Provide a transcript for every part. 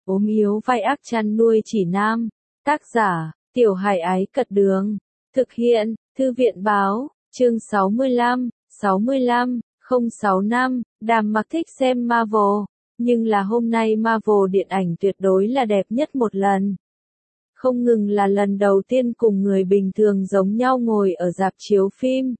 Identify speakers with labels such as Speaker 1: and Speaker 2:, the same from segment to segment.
Speaker 1: ốm yếu vai ác chăn nuôi chỉ nam. Tác giả, Tiểu Hải Ái Cật Đường. Thực hiện, Thư viện Báo, chương 65, 065, Đàm Mặc thích xem Marvel, nhưng là hôm nay Marvel điện ảnh tuyệt đối là đẹp nhất một lần. Không ngừng là lần đầu tiên cùng người bình thường giống nhau ngồi ở rạp chiếu phim.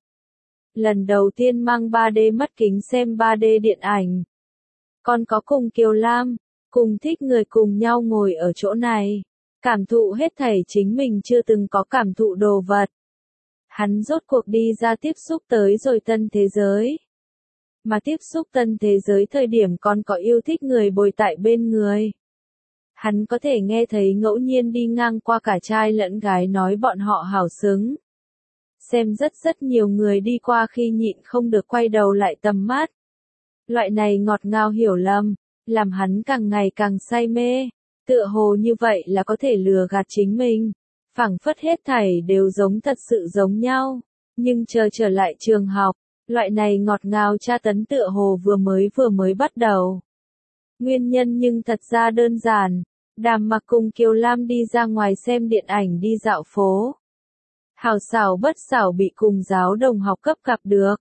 Speaker 1: Lần đầu tiên mang 3D mắt kính xem 3D điện ảnh. Còn có cùng Kiều Lam, cùng thích người cùng nhau ngồi ở chỗ này. Cảm thụ hết thảy chính mình chưa từng có cảm thụ đồ vật. Hắn rốt cuộc đi ra tiếp xúc tới rồi tân thế giới. Mà tiếp xúc tân thế giới thời điểm còn có yêu thích người bồi tại bên người. Hắn có thể nghe thấy ngẫu nhiên đi ngang qua cả trai lẫn gái nói bọn họ hảo xứng. Xem rất nhiều người đi qua khi nhịn không được quay đầu lại tầm mắt. Loại này ngọt ngào hiểu lầm, làm hắn càng ngày càng say mê. Tựa hồ như vậy là có thể lừa gạt chính mình. Phảng phất hết thảy đều giống thật sự giống nhau. Nhưng chờ trở lại trường học, loại này ngọt ngào tra tấn tựa hồ vừa mới bắt đầu. Nguyên nhân nhưng thật ra đơn giản. Đàm Mặc cùng Kiều Lam đi ra ngoài xem điện ảnh đi dạo phố. Hảo xảo bất xảo bị cùng giáo đồng học cấp gặp được.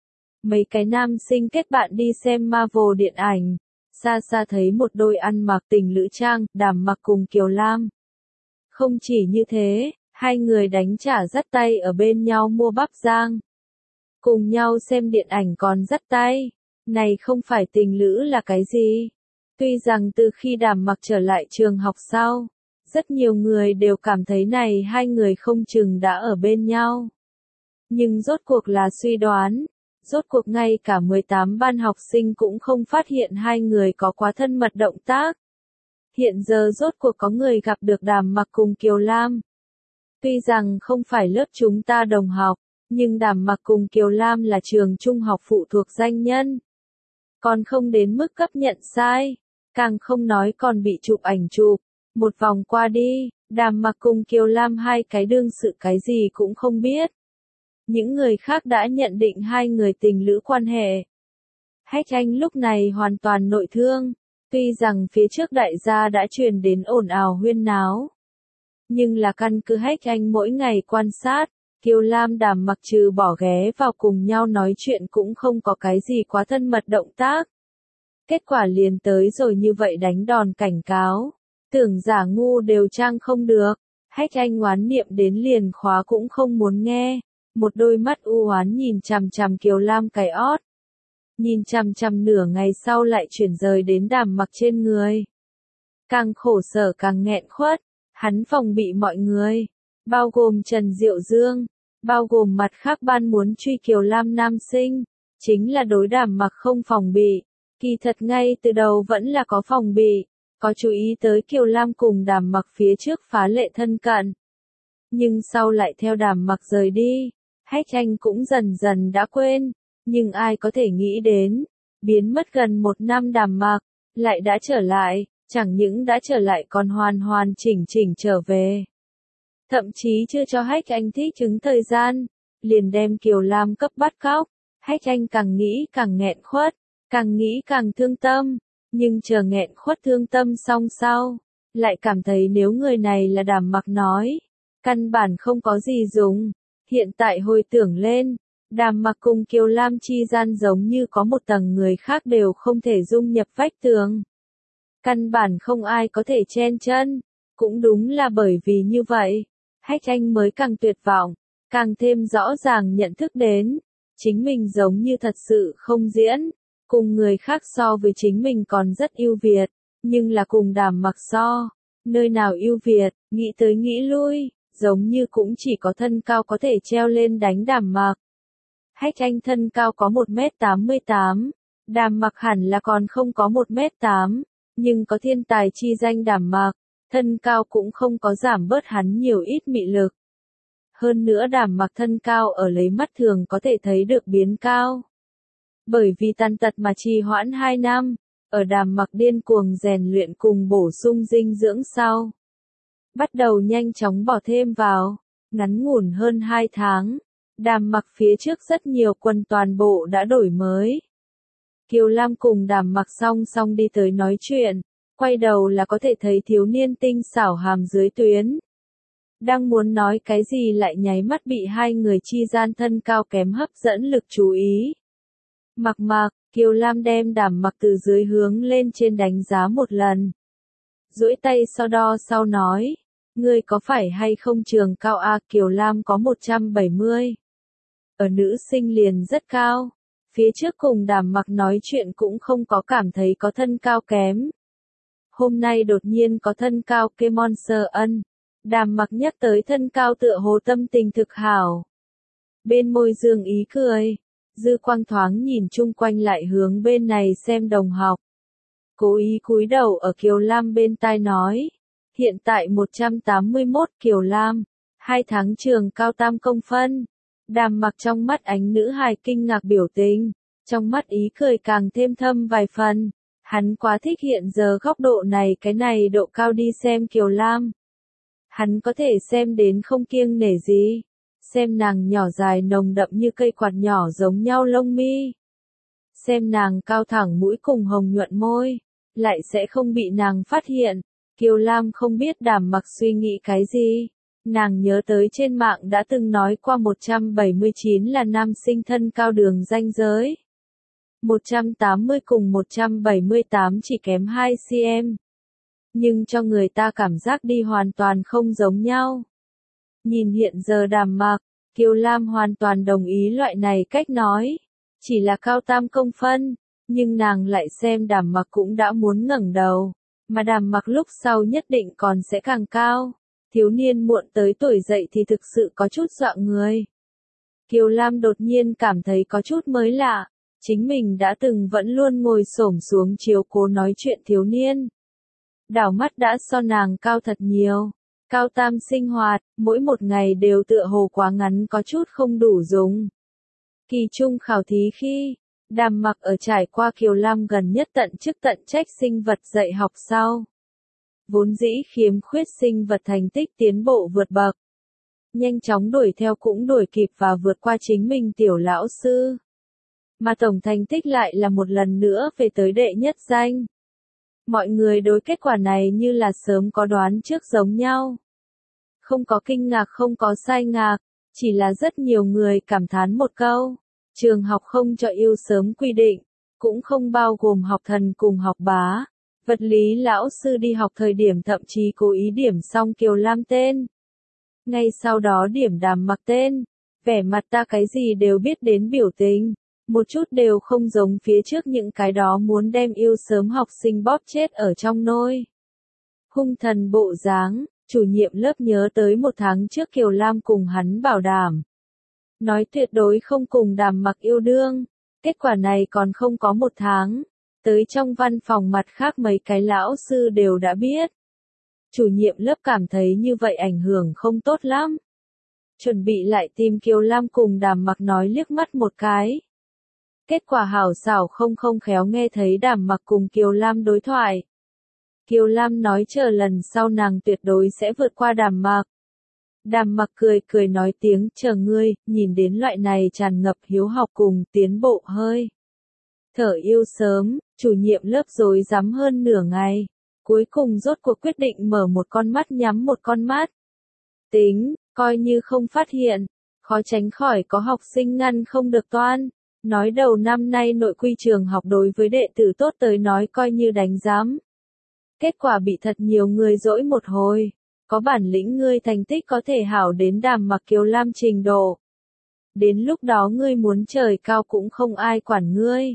Speaker 1: Mấy cái nam sinh kết bạn đi xem Marvel điện ảnh. Xa xa thấy một đôi ăn mặc tình lữ trang, Đàm Mặc cùng Kiều Lam. Không chỉ như thế, hai người đánh trả dắt tay ở bên nhau mua bắp rang. Cùng nhau xem điện ảnh còn dắt tay. Này không phải tình lữ là cái gì? Tuy rằng từ khi Đàm Mặc trở lại trường học sau, rất nhiều người đều cảm thấy này hai người không chừng đã ở bên nhau. Nhưng rốt cuộc là suy đoán, rốt cuộc ngay cả 18 ban học sinh cũng không phát hiện hai người có quá thân mật động tác. Hiện giờ rốt cuộc có người gặp được Đàm Mặc cùng Kiều Lam. Tuy rằng không phải lớp chúng ta đồng học, nhưng Đàm Mặc cùng Kiều Lam là trường trung học phụ thuộc danh nhân. Còn không đến mức cấp nhận sai, càng không nói còn bị chụp ảnh chụp. Một vòng qua đi, Đàm Mặc cùng Kiều Lam hai cái đương sự cái gì cũng không biết. Những người khác đã nhận định hai người tình lữ quan hệ. Hách Anh lúc này hoàn toàn nội thương. Tuy rằng phía trước đại gia đã truyền đến ồn ào huyên náo. Nhưng là căn cứ Hách Anh mỗi ngày quan sát, Kiều Lam Đàm Mặc trừ bỏ ghé vào cùng nhau nói chuyện cũng không có cái gì quá thân mật động tác. Kết quả liền tới rồi như vậy đánh đòn cảnh cáo. Tưởng giả ngu đều trang không được. Hách Anh oán niệm đến liền khóa cũng không muốn nghe. Một đôi mắt u oán nhìn chằm chằm Kiều Lam cái ót. Nhìn chằm chằm nửa ngày sau lại chuyển rời đến Đàm Mặc trên người. Càng khổ sở càng nghẹn khuất. Hắn phòng bị mọi người. Bao gồm Trần Diệu Dương. Bao gồm mặt khác ban muốn truy Kiều Lam nam sinh. Chính là đối Đàm Mặc không phòng bị. Kỳ thật ngay từ đầu vẫn là có phòng bị. Có chú ý tới Kiều Lam cùng Đàm Mặc phía trước phá lệ thân cận. Nhưng sau lại theo Đàm Mặc rời đi. Hách Anh cũng dần dần đã quên. Nhưng ai có thể nghĩ đến. Biến mất gần một năm Đàm Mặc. Lại đã trở lại. Chẳng những đã trở lại còn hoàn chỉnh trở về. Thậm chí chưa cho Hách Anh thích ứng thời gian. Liền đem Kiều Lam cấp bắt cóc. Hách Anh càng nghĩ càng nghẹn khuất. Càng nghĩ càng thương tâm. Nhưng chờ nghẹn khuất thương tâm xong sau. Lại cảm thấy nếu người này là Đàm Mặc nói. Căn bản không có gì dùng. Hiện tại hồi tưởng lên. Đàm Mặc cùng Kiều Lam chi gian giống như có một tầng người khác đều không thể dung nhập vách tường. Căn bản không ai có thể chen chân. Cũng đúng là bởi vì như vậy. Hách Anh mới càng tuyệt vọng. Càng thêm rõ ràng nhận thức đến. Chính mình giống như thật sự không diễn. Cùng người khác so với chính mình còn rất ưu việt. Nhưng là cùng Đàm Mặc so. Nơi nào ưu việt, nghĩ tới nghĩ lui. Giống như cũng chỉ có thân cao có thể treo lên đánh Đàm Mặc. Hách Anh thân cao có 1m88. Đàm Mặc hẳn là còn không có 1m8. Nhưng có thiên tài chi danh Đàm Mặc. Thân cao cũng không có giảm bớt hắn nhiều ít mị lực. Hơn nữa Đàm Mặc thân cao ở lấy mắt thường có thể thấy được biến cao. Bởi vì tàn tật mà trì hoãn 2 năm. Ở Đàm Mặc điên cuồng rèn luyện cùng bổ sung dinh dưỡng sau. Bắt đầu nhanh chóng bỏ thêm vào. Ngắn ngủn hơn 2 tháng. Đàm Mặc phía trước rất nhiều quần toàn bộ đã đổi mới. Kiều Lam cùng Đàm Mặc song song đi tới nói chuyện. Quay đầu là có thể thấy thiếu niên tinh xảo hàm dưới tuyến. Đang muốn nói cái gì lại nháy mắt bị hai người chi gian thân cao kém hấp dẫn lực chú ý. Mặc mặc, Kiều Lam đem Đàm Mặc từ dưới hướng lên trên đánh giá một lần. Duỗi tay so đo sau nói, ngươi có phải hay không trường cao a? Kiều Lam có 170. Ở nữ sinh liền rất cao. Phía trước cùng Đàm Mặc nói chuyện cũng không có cảm thấy có thân cao kém. Hôm nay đột nhiên có thân cao Kemon Sơ Ân. Đàm Mặc nhắc tới thân cao tựa hồ tâm tình thực hảo. Bên môi dương ý cười. Dư quang thoáng nhìn chung quanh lại hướng bên này xem đồng học. Cố ý cúi đầu ở Kiều Lam bên tai nói. Hiện tại 181 Kiều Lam. 2 tháng trường cao tam công phân. Đàm Mặc trong mắt ánh nữ hài kinh ngạc biểu tình. Trong mắt ý cười càng thêm thâm vài phần. Hắn quá thích hiện giờ góc độ này cái này độ cao đi xem Kiều Lam. Hắn có thể xem đến không kiêng nể gì. Xem nàng nhỏ dài nồng đậm như cây quạt nhỏ giống nhau lông mi. Xem nàng cao thẳng mũi cùng hồng nhuận môi. Lại sẽ không bị nàng phát hiện. Kiều Lam không biết Đàm Mặc suy nghĩ cái gì. Nàng nhớ tới trên mạng đã từng nói qua 179 là nam sinh thân cao đường ranh giới. 180 cùng 178 chỉ kém 2 cm. Nhưng cho người ta cảm giác đi hoàn toàn không giống nhau. Nhìn hiện giờ Đàm Mặc, Kiều Lam hoàn toàn đồng ý loại này cách nói. Chỉ là cao tam công phân, nhưng nàng lại xem Đàm Mặc cũng đã muốn ngẩng đầu. Mà Đàm Mặc lúc sau nhất định còn sẽ càng cao. Thiếu niên muộn tới tuổi dậy thì thực sự có chút dọa người. Kiều Lam đột nhiên cảm thấy có chút mới lạ. Chính mình đã từng vẫn luôn ngồi xổm xuống chiếu cố nói chuyện thiếu niên. Đảo mắt đã so nàng cao thật nhiều. Cao tam sinh hoạt, mỗi một ngày đều tựa hồ quá ngắn có chút không đủ dùng. Kỳ trung khảo thí khi, Đàm Mặc ở trải qua Kiều Lam gần nhất tận chức tận trách sinh vật dạy học sau. Vốn dĩ khiếm khuyết sinh vật thành tích tiến bộ vượt bậc. Nhanh chóng đuổi theo cũng đuổi kịp và vượt qua chính mình tiểu lão sư. Mà tổng thành tích lại là một lần nữa về tới đệ nhất danh. Mọi người đối kết quả này như là sớm có đoán trước giống nhau. Không có kinh ngạc không có sai ngạc, chỉ là rất nhiều người cảm thán một câu. Trường học không cho yêu sớm quy định, cũng không bao gồm học thần cùng học bá. Vật lý lão sư đi học thời điểm thậm chí cố ý điểm xong Kiều Lam tên. Ngay sau đó điểm Đàm Mặc tên, vẻ mặt ta cái gì đều biết đến biểu tình. Một chút đều không giống phía trước những cái đó muốn đem yêu sớm học sinh bóp chết ở trong nôi. Hung thần bộ dáng, chủ nhiệm lớp nhớ tới 1 tháng trước Kiều Lam cùng hắn bảo đảm. Nói tuyệt đối không cùng Đàm Mặc yêu đương. Kết quả này còn không có 1 tháng. Tới trong văn phòng mặt khác mấy cái lão sư đều đã biết. Chủ nhiệm lớp cảm thấy như vậy ảnh hưởng không tốt lắm. Chuẩn bị lại tìm Kiều Lam cùng Đàm Mặc nói liếc mắt một cái. Kết quả hảo xảo không khéo nghe thấy Đàm Mặc cùng Kiều Lam đối thoại. Kiều Lam nói chờ lần sau nàng tuyệt đối sẽ vượt qua Đàm Mặc. Đàm Mặc cười nói tiếng chờ ngươi, nhìn đến loại này tràn ngập hiếu học cùng tiến bộ hơi. Thở yêu sớm, chủ nhiệm lớp rối rắm hơn nửa ngày. Cuối cùng rốt cuộc quyết định mở một con mắt nhắm một con mắt. Tính, coi như không phát hiện, khó tránh khỏi có học sinh ngăn không được toan. Nói đầu năm nay nội quy trường học đối với đệ tử tốt tới nói coi như đánh giám. Kết quả bị thật nhiều người dỗi một hồi. Có bản lĩnh ngươi thành tích có thể hảo đến Đàm Mặc Kiều Lam trình độ. Đến lúc đó ngươi muốn trời cao cũng không ai quản ngươi.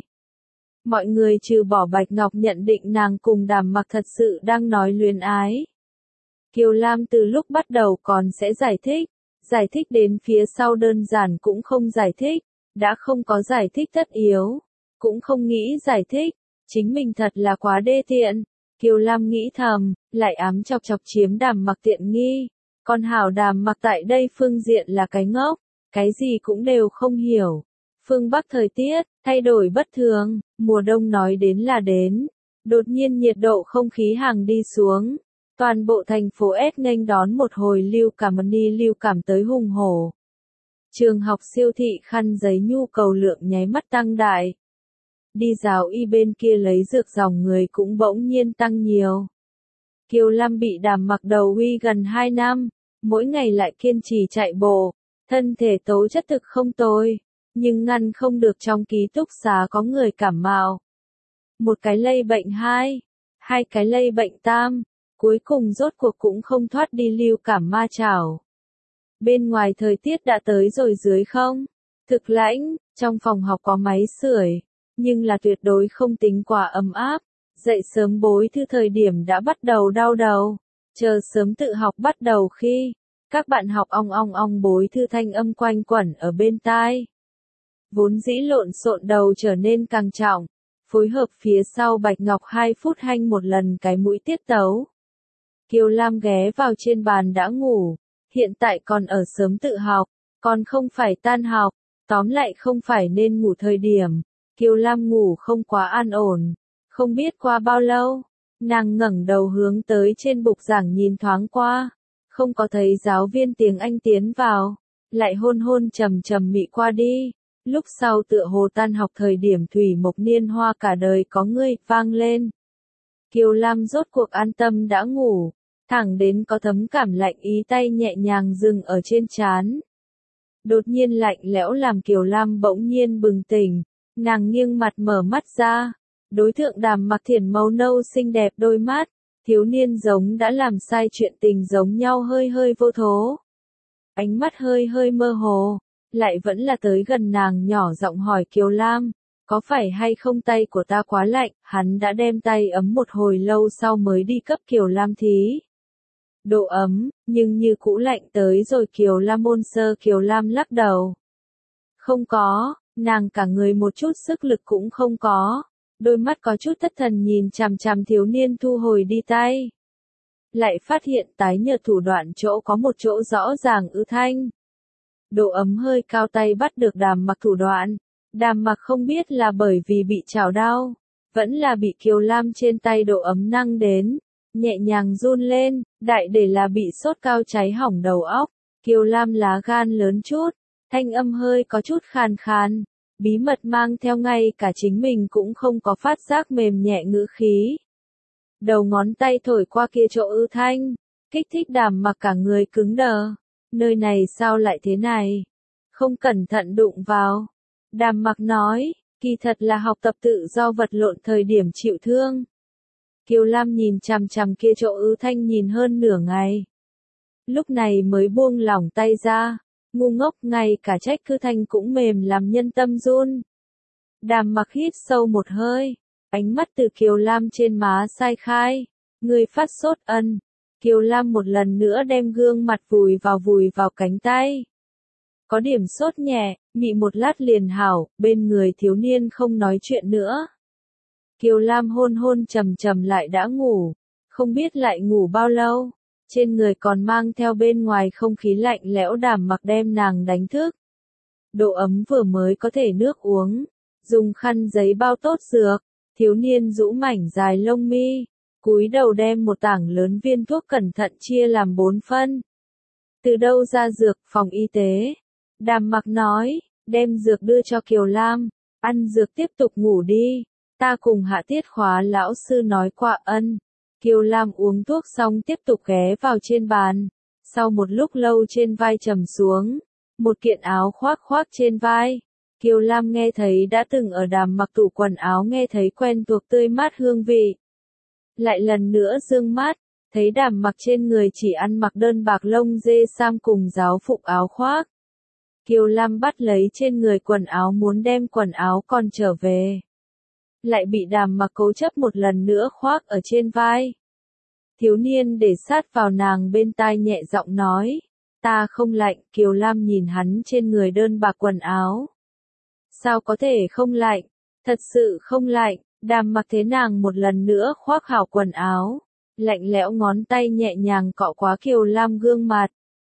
Speaker 1: Mọi người trừ bỏ Bạch Ngọc nhận định nàng cùng Đàm Mặc thật sự đang nói luyến ái. Kiều Lam từ lúc bắt đầu còn sẽ giải thích đến phía sau đơn giản cũng không giải thích, đã không có giải thích tất yếu, cũng không nghĩ giải thích, chính mình thật là quá đê tiện. Kiều Lam nghĩ thầm, lại ám chọc chiếm Đàm Mặc tiện nghi, còn hảo Đàm Mặc tại đây phương diện là cái ngốc, cái gì cũng đều không hiểu. Phương Bắc thời tiết, thay đổi bất thường, mùa đông nói đến là đến. Đột nhiên nhiệt độ không khí hàng đi xuống. Toàn bộ thành phố S nghênh đón một hồi lưu cảm tới hùng hổ. Trường học siêu thị khăn giấy nhu cầu lượng nháy mắt tăng đại. đi giáo y bên kia lấy dược dòng người cũng bỗng nhiên tăng nhiều. Kiều Lam bị Đàm Mặc đầu uy gần 2 năm, mỗi ngày lại kiên trì chạy bộ, thân thể tố chất thực không tồi, nhưng ngăn không được trong ký túc xá có người cảm mạo. Một cái lây bệnh 2, 2 cái lây bệnh tam, cuối cùng rốt cuộc cũng không thoát đi lưu cảm ma chảo. Bên ngoài thời tiết đã tới rồi dưới không? Thực lãnh, trong phòng học có máy sưởi, nhưng là tuyệt đối không tính quá ấm áp. Dậy sớm bối thư thời điểm đã bắt đầu đau đầu, chờ sớm tự học bắt đầu khi các bạn học ong ong ong bối thư thanh âm quanh quẩn ở bên tai. Vốn dĩ lộn xộn đầu trở nên càng trọng, phối hợp phía sau Bạch Ngọc 2 phút hanh một lần cái mũi tiết tấu. Kiều Lam ghé vào trên bàn đã ngủ, hiện tại còn ở sớm tự học, còn không phải tan học, tóm lại không phải nên ngủ thời điểm. Kiều Lam ngủ không quá an ổn, không biết qua bao lâu, nàng ngẩng đầu hướng tới trên bục giảng nhìn thoáng qua, không có thấy giáo viên tiếng Anh tiến vào, lại hôn hôn trầm trầm mị qua đi. Lúc sau tựa hồ tan học thời điểm Thủy Mộc Niên Hoa cả đời có ngươi vang lên. Kiều Lam rốt cuộc an tâm đã ngủ, thẳng đến có thấm cảm lạnh ý tay nhẹ nhàng dừng ở trên trán. Đột nhiên lạnh lẽo làm Kiều Lam bỗng nhiên bừng tỉnh, nàng nghiêng mặt mở mắt ra, đối thượng Đàm Mặc thiển màu nâu xinh đẹp đôi mắt, thiếu niên giống đã làm sai chuyện tình giống nhau hơi hơi vô thố. Ánh mắt hơi hơi mơ hồ, lại vẫn là tới gần nàng nhỏ giọng hỏi Kiều Lam, có phải hay không tay của ta quá lạnh, hắn đã đem tay ấm một hồi lâu sau mới đi cấp Kiều Lam thí. Độ ấm, nhưng như cũ lạnh tới rồi Kiều Lam ôn sơ. Kiều Lam lắc đầu. Không có, nàng cả người một chút sức lực cũng không có, đôi mắt có chút thất thần nhìn chằm chằm thiếu niên thu hồi đi tay. Lại phát hiện tái nhợt thủ đoạn chỗ có một chỗ rõ ràng ứ thanh. Độ ấm hơi cao tay bắt được Đàm Mặc thủ đoạn, Đàm Mặc không biết là bởi vì bị chảo đau, vẫn là bị Kiều Lam trên tay độ ấm năng đến, nhẹ nhàng run lên, đại để là bị sốt cao cháy hỏng đầu óc. Kiều Lam lá gan lớn chút, thanh âm hơi có chút khàn khàn, bí mật mang theo ngay cả chính mình cũng không có phát giác mềm nhẹ ngữ khí. Đầu ngón tay thổi qua kia chỗ ư thanh, kích thích Đàm Mặc cả người cứng đờ. Nơi này sao lại thế này? Không cẩn thận đụng vào. Đàm Mặc nói, kỳ thật là học tập tự do vật lộn thời điểm chịu thương. Kiều Lam nhìn chằm chằm kia chỗ ư thanh nhìn hơn nửa ngày. Lúc này mới buông lỏng tay ra, ngu ngốc ngay cả trách cứ thanh cũng mềm làm nhân tâm run. Đàm Mặc hít sâu một hơi, ánh mắt từ Kiều Lam trên má sai khai, người phát sốt ân. Kiều Lam một lần nữa đem gương mặt vùi vào cánh tay. Có điểm sốt nhẹ, mị một lát liền hảo, bên người thiếu niên không nói chuyện nữa. Kiều Lam hôn hôn trầm trầm lại đã ngủ, không biết lại ngủ bao lâu, trên người còn mang theo bên ngoài không khí lạnh lẽo. Đàm Mặc đem nàng đánh thức. Độ ấm vừa mới có thể nước uống, dùng khăn giấy bao tốt dược, thiếu niên rũ mảnh dài lông mi, cúi đầu đem một tảng lớn viên thuốc cẩn thận chia làm 4 phân. Từ đâu ra dược? Phòng y tế. Đàm Mặc nói, đem dược đưa cho Kiều Lam, ăn dược tiếp tục ngủ đi, ta cùng hạ tiết khóa lão sư nói qua ân. Kiều Lam uống thuốc xong tiếp tục ghé vào trên bàn, sau một lúc lâu trên vai trầm xuống, một kiện áo khoác trên vai. Kiều Lam nghe thấy đã từng ở Đàm Mặc tủ quần áo nghe thấy quen thuộc tươi mát hương vị. Lại lần nữa dương mắt, thấy Đàm Mặc trên người chỉ ăn mặc đơn bạc lông dê sam cùng giáo phục áo khoác. Kiều Lam bắt lấy trên người quần áo muốn đem quần áo còn trở về. Lại bị Đàm Mặc cố chấp một lần nữa khoác ở trên vai. Thiếu niên để sát vào nàng bên tai nhẹ giọng nói, ta không lạnh. Kiều Lam nhìn hắn trên người đơn bạc quần áo. Sao có thể không lạnh? Thật sự không lạnh. Đàm Mặc thế nàng một lần nữa khoác hảo quần áo, lạnh lẽo ngón tay nhẹ nhàng cọ quá Kiều Lam gương mặt.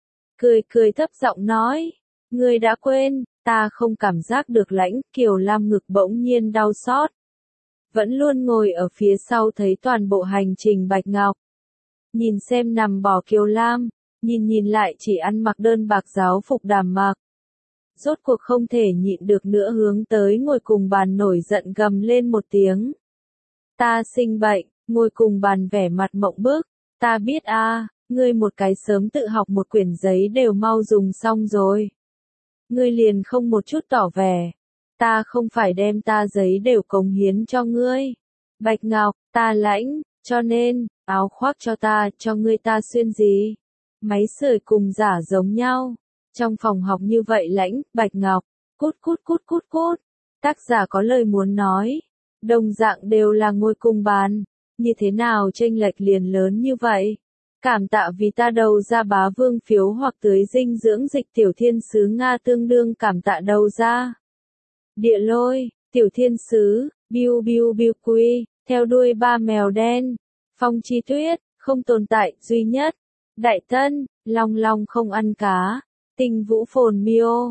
Speaker 1: Cười thấp giọng nói, ngươi đã quên, ta không cảm giác được lạnh. Kiều Lam ngực bỗng nhiên đau xót. Vẫn luôn ngồi ở phía sau thấy toàn bộ hành trình Bạch Ngọc. Nhìn xem nằm bò Kiều Lam, nhìn lại chỉ ăn mặc đơn bạc giáo phục Đàm Mặc. rốt cuộc không thể nhịn được nữa hướng tới ngồi cùng bàn nổi giận gầm lên một tiếng. Ta sinh bệnh, ngồi cùng bàn vẻ mặt mộng bức, ta biết a, ngươi một cái sớm tự học một quyển giấy đều mau dùng xong rồi. Ngươi liền không một chút tỏ vẻ, ta không phải đem ta giấy đều cống hiến cho ngươi. Bạch Ngọc, ta lãnh, cho nên, áo khoác cho ngươi ta xuyên gì? Máy sưởi cùng giả giống nhau. Trong phòng học như vậy lãnh, Bạch Ngọc, cút cút cút cút cút. Tác giả có lời muốn nói. Đồng dạng đều là ngồi cùng bàn. Như thế nào chênh lệch liền lớn như vậy? Cảm tạ vì ta đầu ra bá vương phiếu hoặc tưới dinh dưỡng dịch tiểu thiên sứ Nga tương đương cảm tạ đầu ra. Địa lôi, tiểu thiên sứ, biu biu biu quy, theo đuôi ba mèo đen. Phong chi tuyết, không tồn tại, duy nhất. Đại tân, long long không ăn cá. Tinh vũ phồn miêu,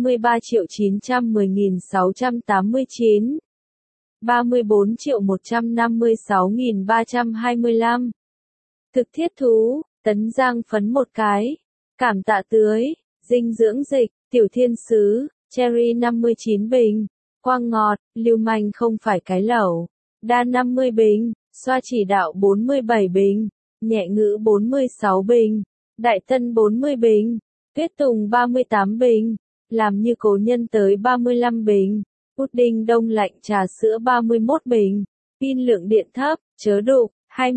Speaker 1: 33.910.689. 34.156.325. Thực thiết thú, tấn giang phấn một cái. Cảm tạ tưới, dinh dưỡng dịch, tiểu thiên sứ, cherry 59 bình. Quang ngọt, lưu manh không phải cái lẩu. Đa 50 bình, xoa chỉ đạo 47 bình. Nhẹ ngữ 46 bình. Đại tân 40 bình. Tuyết tùng 38 bình. Làm như cố nhân tới 35 bình. Pudding đông lạnh trà sữa 31 bình. Pin lượng điện thấp, chớ đục,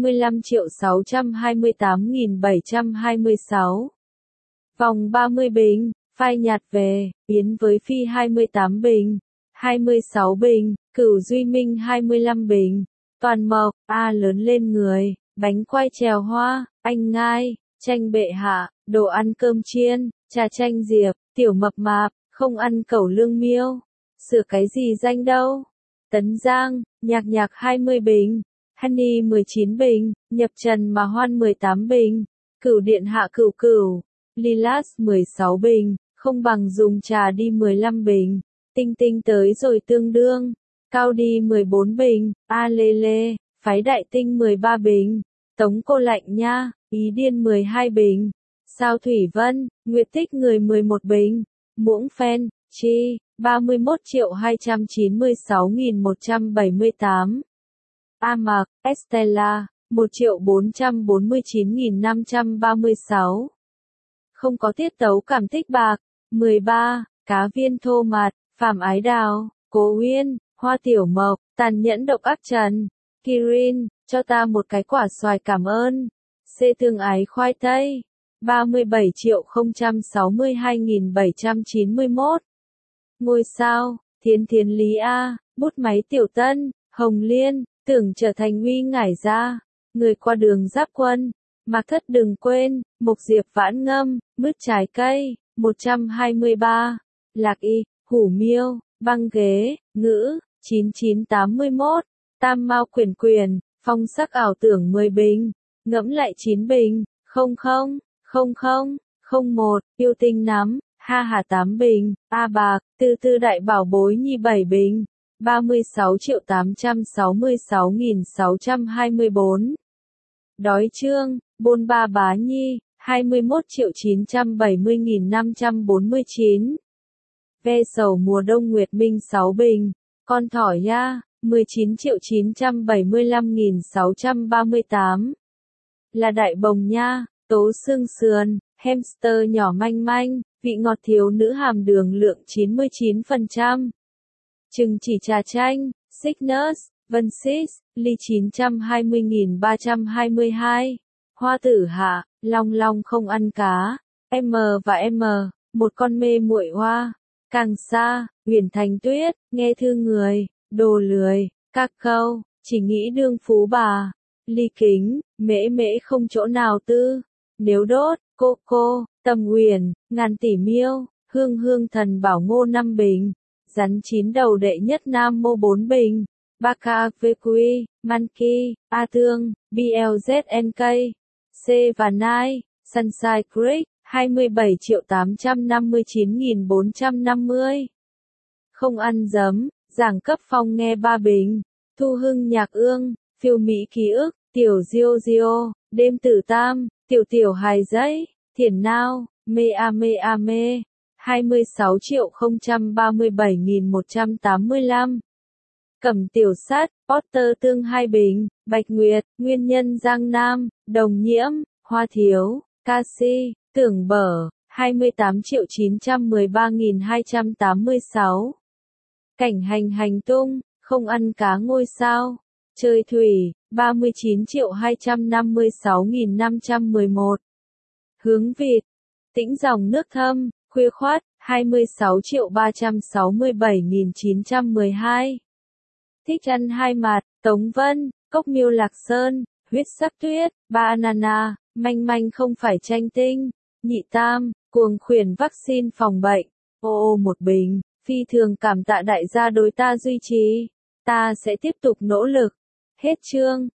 Speaker 1: 25.628.726. Vòng 30 bình, phai nhạt về, Yến với Phi 28 bình. 26 bình, Cửu Duy Minh 25 bình. Toàn mộc, A lớn lên người, bánh quai trèo hoa, anh ngai, chanh bệ hạ, đồ ăn cơm chiên, trà chanh diệp, tiểu mập mạp, không ăn cẩu lương miêu. Sửa cái gì danh đâu? Tấn Giang, nhạc nhạc 20 bình. Honey 19 bình, nhập trần mà hoan 18 bình. Cửu điện hạ cửu cửu. Lilas 16 bình, không bằng dùng trà đi 15 bình. Tinh tinh tới rồi tương đương. Cao đi 14 bình. A lê lê, phái đại tinh 13 bình. Tống cô lạnh nha, ý điên 12 bình. Sao Thủy Vân, Nguyệt Tích người 11 bình. Muỗng phen, chi, 31.296.178. A Mạc, Estella, 1.449.536. Không có tiết tấu cảm tích bạc. 13. Cá viên thô mạt, Phạm Ái Đào, Cố Uyên, Hoa Tiểu Mộc, Tàn nhẫn độc ác Trần. Kirin, cho ta một cái quả xoài cảm ơn. C thương ái khoai tây. 37.062.791. Ngôi sao, Thiên Thiên Lý A, bút máy Tiểu Tân, Hồng Liên, tưởng trở thành uy ngải gia. Người qua đường giáp quân. Mạc Thất đừng quên, Mục Diệp vãn ngâm, mứt trái cây, 123. Lạc Y, Hủ Miêu, băng ghế, ngữ, 9981. Tam Mao Quyền Quyền, phong sắc ảo tưởng 10 bình. Ngẫm lại 9 bình, 000001, yêu tinh nắm, ha hà 8 bình. A Bạc, Tư Tư đại bảo bối nhi 7 bình. 36.866.624. Đói trương, Bôn Ba Bá Nhi, 21.970.549. Ve sầu mùa đông Nguyệt Minh 6 bình. Con thỏ ya, 19.975.638. Là đại bồng nha, tố xương sườn, hamster nhỏ manh manh, vị ngọt thiếu nữ hàm đường lượng 99%. Chừng chỉ trà chanh, Cygnus, Vensis, ly 920.322. Hoa tử hạ, long long không ăn cá. M và M, một con mê muội hoa. Càng xa, huyền thành tuyết, nghe thư người, đồ lười, các câu, chỉ nghĩ đương phú bà. Ly kính, mễ mễ không chỗ nào tư. Nếu đốt, cô, tầm huyền, ngàn tỷ miêu, hương hương thần bảo ngô 5 bình. Rắn 9 đầu đệ nhất nam mô 4 bình. Baka VQ, Manki, A Thương, BLZNK, C và Nai, Sunshine Creek, 27.859.450. Không ăn giấm, giảng cấp phong nghe 3 bình. Thu Hưng Nhạc Ương, phiêu mỹ ký ức, tiểu diêu diêu, đêm tử tam, tiểu tiểu hài giấy, thiền nao, mê a mê a mê. 26.037.185. Cẩm tiểu sát, Potter tương 2 bình, Bạch Nguyệt, Nguyên nhân Giang Nam, Đồng Nhiễm, Hoa Thiếu, Canxi, Tưởng Bở, 28.913.286. Cảnh hành hành tung, không ăn cá ngôi sao. Chơi thủy, 39.256.511. Hướng vịt, tĩnh dòng nước thâm, khuya khoát, 26.367.912. Thích ăn hai mặt, Tống Vân, Cốc Miêu Lạc Sơn, Huyết Sắc Tuyết, Banana, Manh Manh không phải tranh tinh. Nhị Tam, cuồng khuyển vaccine phòng bệnh. Ô một bình, phi thường cảm tạ đại gia đối ta duy trì. Ta sẽ tiếp tục nỗ lực. Hết chương.